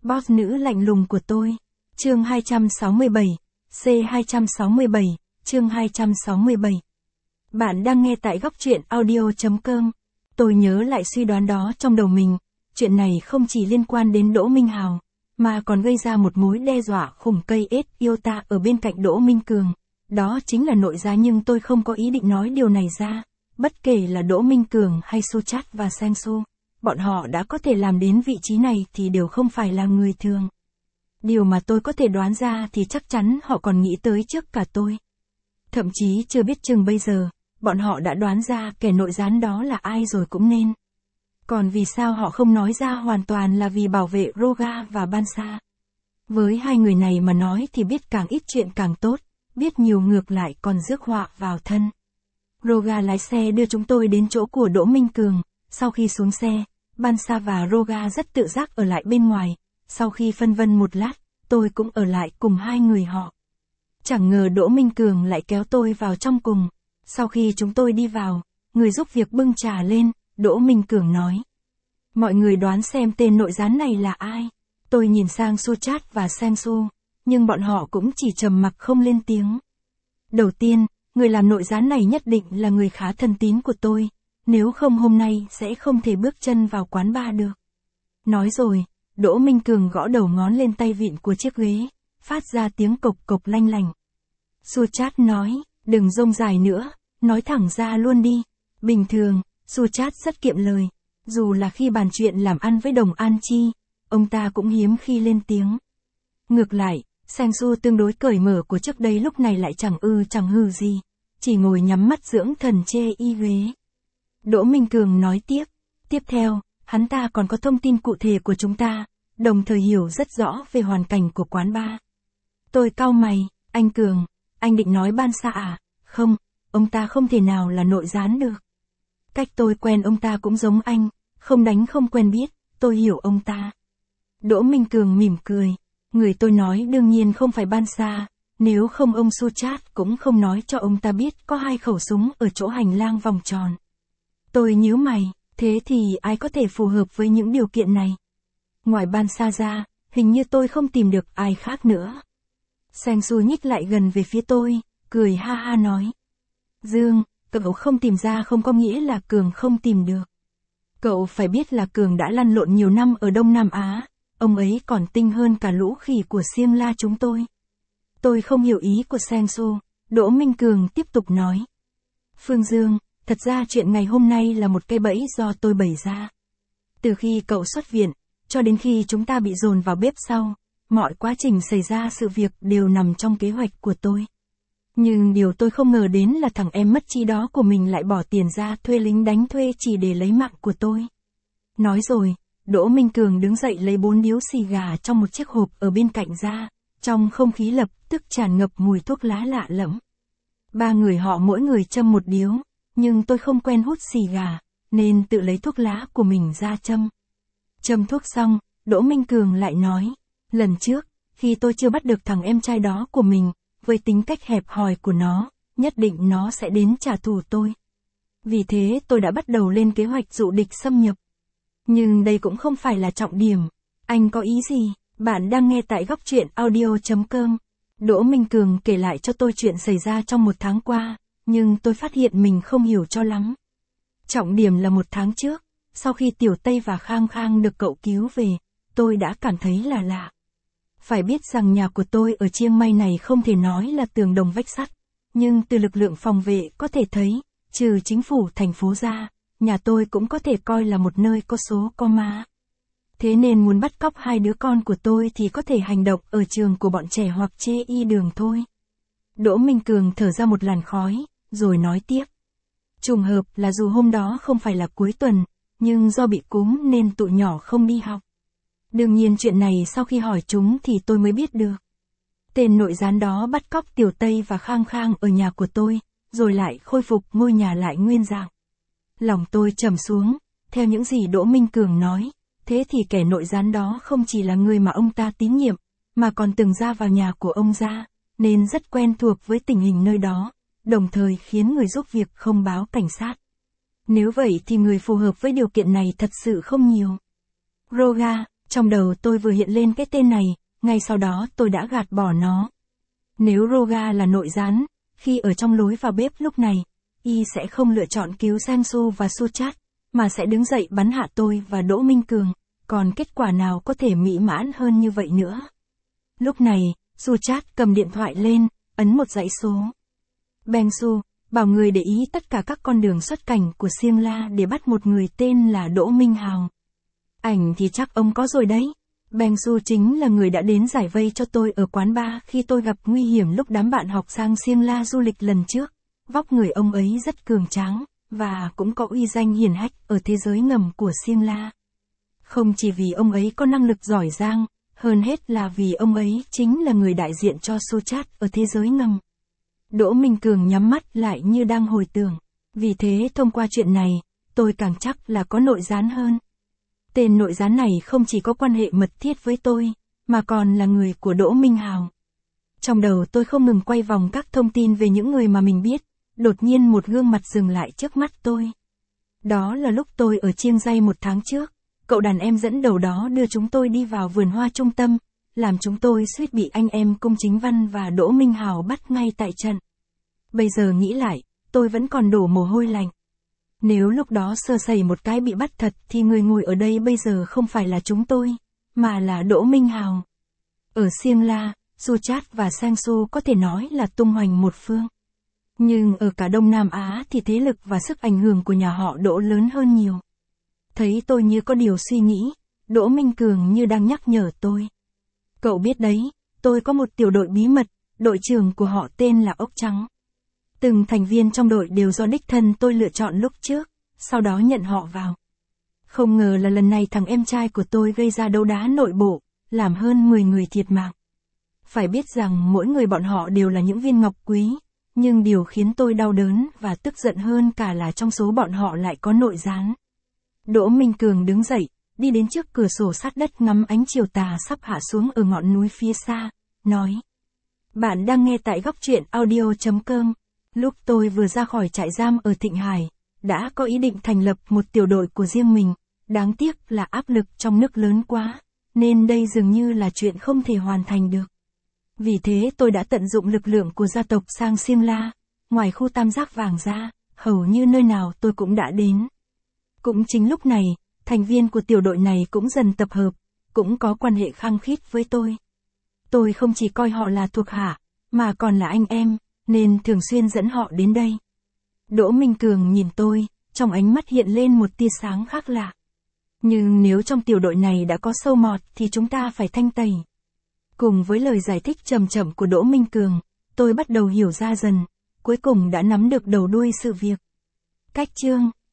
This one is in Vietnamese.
Boss nữ lạnh lùng của tôi. Chương 267, C267, chương 267. Bạn đang nghe tại góc truyện audio.com. Tôi nhớ lại suy đoán đó trong đầu mình, chuyện này không chỉ liên quan đến Đỗ Minh Hào, mà còn gây ra một mối đe dọa khủng cây Iota ở bên cạnh Đỗ Minh Cường. Đó chính là nội gián, nhưng tôi không có ý định nói điều này ra. Bất kể là Đỗ Minh Cường hay Suchat và Sangsu, bọn họ đã có thể làm đến vị trí này thì đều không phải là người thường. Điều mà tôi có thể đoán ra thì chắc chắn họ còn nghĩ tới trước cả tôi. Thậm chí chưa biết chừng bây giờ, bọn họ đã đoán ra kẻ nội gián đó là ai rồi cũng nên. Còn vì sao họ không nói ra hoàn toàn là vì bảo vệ Roga và Bansa. Với hai người này mà nói thì biết càng ít chuyện càng tốt, biết nhiều ngược lại còn rước họa vào thân. Roga lái xe đưa chúng tôi đến chỗ của Đỗ Minh Cường. Sau khi xuống xe, Bansa và Roga rất tự giác ở lại bên ngoài. Sau khi phân vân một lát, tôi cũng ở lại cùng hai người họ. Chẳng ngờ Đỗ Minh Cường lại kéo tôi vào trong cùng. Sau khi chúng tôi đi vào, người giúp việc bưng trà lên, Đỗ Minh Cường nói: mọi người đoán xem tên nội gián này là ai. Tôi nhìn sang Suchat và Sangsu, nhưng bọn họ cũng chỉ trầm mặc không lên tiếng. Đầu tiên, người làm nội gián này nhất định là người khá thân tín của tôi, nếu không hôm nay sẽ không thể bước chân vào quán bar được. Nói rồi, Đỗ Minh Cường gõ đầu ngón lên tay vịn của chiếc ghế, phát ra tiếng cộc cộc lanh lành. Suchat nói: đừng rông dài nữa, nói thẳng ra luôn đi. Bình thường, Suchat rất kiệm lời, dù là khi bàn chuyện làm ăn với Đồng An Chi, ông ta cũng hiếm khi lên tiếng. Ngược lại, Sangsu tương đối cởi mở của trước đây lúc này lại chẳng chẳng hừ gì, chỉ ngồi nhắm mắt dưỡng thần chê y ghế. Đỗ Minh Cường nói tiếp theo, hắn ta còn có thông tin cụ thể của chúng ta, đồng thời hiểu rất rõ về hoàn cảnh của quán bar. Tôi cau mày: anh Cường, anh định nói Bansa à? Không, ông ta không thể nào là nội gián được. Cách tôi quen ông ta cũng giống anh, không đánh không quen biết, tôi hiểu ông ta. Đỗ Minh Cường mỉm cười: người tôi nói đương nhiên không phải Bansa, nếu không ông Suchat cũng không nói cho ông ta biết có 2 khẩu súng ở chỗ hành lang vòng tròn. Tôi nhíu mày: thế thì ai có thể phù hợp với những điều kiện này? Ngoài Bansa ra, hình như tôi không tìm được ai khác nữa. Sangsu nhích lại gần về phía tôi, cười ha ha nói: Dương, cậu không tìm ra không có nghĩa là Cường không tìm được. Cậu phải biết là Cường đã lăn lộn nhiều năm ở Đông Nam Á, ông ấy còn tinh hơn cả lũ khỉ của Siêng La chúng tôi. Tôi không hiểu ý của Sangsu. Đỗ Minh Cường tiếp tục nói: Phương Dương, thật ra chuyện ngày hôm nay là một cây bẫy do tôi bày ra. Từ khi cậu xuất viện, cho đến khi chúng ta bị dồn vào bếp sau, mọi quá trình xảy ra sự việc đều nằm trong kế hoạch của tôi. Nhưng điều tôi không ngờ đến là thằng em mất trí đó của mình lại bỏ tiền ra thuê lính đánh thuê chỉ để lấy mạng của tôi. Nói rồi, Đỗ Minh Cường đứng dậy lấy 4 điếu xì gà trong một chiếc hộp ở bên cạnh ra, trong không khí lập tức tràn ngập mùi thuốc lá lạ lẫm. 3 người họ mỗi người châm 1 điếu, nhưng tôi không quen hút xì gà, nên tự lấy thuốc lá của mình ra châm. Châm thuốc xong, Đỗ Minh Cường lại nói: lần trước, khi tôi chưa bắt được thằng em trai đó của mình, với tính cách hẹp hòi của nó, nhất định nó sẽ đến trả thù tôi. Vì thế tôi đã bắt đầu lên kế hoạch dụ địch xâm nhập. Nhưng đây cũng không phải là trọng điểm. Anh có ý gì? Bạn đang nghe tại góc truyện audio.com. Đỗ Minh Cường kể lại cho tôi chuyện xảy ra trong 1 tháng qua, nhưng tôi phát hiện mình không hiểu cho lắm. Trọng điểm là 1 tháng trước, sau khi Tiểu Tây và Khang Khang được cậu cứu về, tôi đã cảm thấy là lạ. Phải biết rằng nhà của tôi ở Chiang Mai này không thể nói là tường đồng vách sắt, nhưng từ lực lượng phòng vệ có thể thấy, trừ chính phủ thành phố ra, nhà tôi cũng có thể coi là một nơi có số có má. Thế nên muốn bắt cóc 2 đứa con của tôi thì có thể hành động ở trường của bọn trẻ hoặc chê y đường thôi. Đỗ Minh Cường thở ra một làn khói, rồi nói tiếp: trùng hợp là dù hôm đó không phải là cuối tuần, nhưng do bị cúm nên tụi nhỏ không đi học. Đương nhiên chuyện này sau khi hỏi chúng thì tôi mới biết được. Tên nội gián đó bắt cóc Tiểu Tây và Khang Khang ở nhà của tôi, rồi lại khôi phục ngôi nhà lại nguyên dạng. Lòng tôi trầm xuống, theo những gì Đỗ Minh Cường nói, thế thì kẻ nội gián đó không chỉ là người mà ông ta tín nhiệm, mà còn từng ra vào nhà của ông ra, nên rất quen thuộc với tình hình nơi đó, đồng thời khiến người giúp việc không báo cảnh sát. Nếu vậy thì người phù hợp với điều kiện này thật sự không nhiều. Roga, Trong đầu tôi vừa hiện lên cái tên này, ngay sau đó tôi đã gạt bỏ nó. Nếu Roga là nội gián, khi ở trong lối vào bếp lúc này, y sẽ không lựa chọn cứu Sang-su và Suchat, mà sẽ đứng dậy bắn hạ tôi và Đỗ Minh Cường, còn kết quả nào có thể mỹ mãn hơn như vậy nữa. Lúc này, Suchat cầm điện thoại lên, ấn một dãy số. Bengsu, bảo người để ý tất cả các con đường xuất cảnh của Siêng La để bắt một người tên là Đỗ Minh Hào. Ảnh thì chắc ông có rồi đấy. Bengsu chính là người đã đến giải vây cho tôi ở quán bar khi tôi gặp nguy hiểm lúc đám bạn học sang Siêng La du lịch lần trước. Vóc người ông ấy rất cường tráng, và cũng có uy danh hiển hách ở thế giới ngầm của Siêng La. Không chỉ vì ông ấy có năng lực giỏi giang, hơn hết là vì ông ấy chính là người đại diện cho Suchat ở thế giới ngầm. Đỗ Minh Cường nhắm mắt lại như đang hồi tưởng. Vì thế thông qua chuyện này, tôi càng chắc là có nội gián hơn. Tên nội gián này không chỉ có quan hệ mật thiết với tôi, mà còn là người của Đỗ Minh Hào. Trong đầu tôi không ngừng quay vòng các thông tin về những người mà mình biết, đột nhiên một gương mặt dừng lại trước mắt tôi. Đó là lúc tôi ở Chiêng Ray 1 tháng trước, cậu đàn em dẫn đầu đó đưa chúng tôi đi vào vườn hoa trung tâm, làm chúng tôi suýt bị anh em Cung Chính Văn và Đỗ Minh Hào bắt ngay tại trận. Bây giờ nghĩ lại, tôi vẫn còn đổ mồ hôi lạnh. Nếu lúc đó sơ sẩy một cái bị bắt thật thì người ngồi ở đây bây giờ không phải là chúng tôi, mà là Đỗ Minh Hào. Ở Siêng La, Suchat và Sang-su có thể nói là tung hoành một phương. Nhưng ở cả Đông Nam Á thì thế lực và sức ảnh hưởng của nhà họ Đỗ lớn hơn nhiều. Thấy tôi như có điều suy nghĩ, Đỗ Minh Cường như đang nhắc nhở tôi. Cậu biết đấy, tôi có một tiểu đội bí mật, đội trưởng của họ tên là Ốc Trắng. Từng thành viên trong đội đều do đích thân tôi lựa chọn lúc trước, sau đó nhận họ vào. Không ngờ là lần này thằng em trai của tôi gây ra đấu đá nội bộ, làm hơn 10 người thiệt mạng. Phải biết rằng mỗi người bọn họ đều là những viên ngọc quý, nhưng điều khiến tôi đau đớn và tức giận hơn cả là trong số bọn họ lại có nội gián. Đỗ Minh Cường đứng dậy, đi đến trước cửa sổ sát đất ngắm ánh chiều tà sắp hạ xuống ở ngọn núi phía xa, nói. Bạn đang nghe tại góc truyện audio.com. Lúc tôi vừa ra khỏi trại giam ở Thịnh Hải, đã có ý định thành lập một tiểu đội của riêng mình, đáng tiếc là áp lực trong nước lớn quá, nên đây dường như là chuyện không thể hoàn thành được. Vì thế tôi đã tận dụng lực lượng của gia tộc sang Siêng La, ngoài khu tam giác vàng ra, hầu như nơi nào tôi cũng đã đến. Cũng chính lúc này, thành viên của tiểu đội này cũng dần tập hợp, cũng có quan hệ khăng khít với tôi. Tôi không chỉ coi họ là thuộc hạ, mà còn là anh em, nên thường xuyên dẫn họ đến đây. Đỗ Minh Cường nhìn tôi, trong ánh mắt hiện lên một tia sáng khác lạ. Nhưng nếu trong tiểu đội này đã có sâu mọt thì chúng ta phải thanh tẩy. Cùng với lời giải thích chậm chậm của Đỗ Minh Cường, tôi bắt đầu hiểu ra dần, cuối cùng đã nắm được đầu đuôi sự việc. Cách chương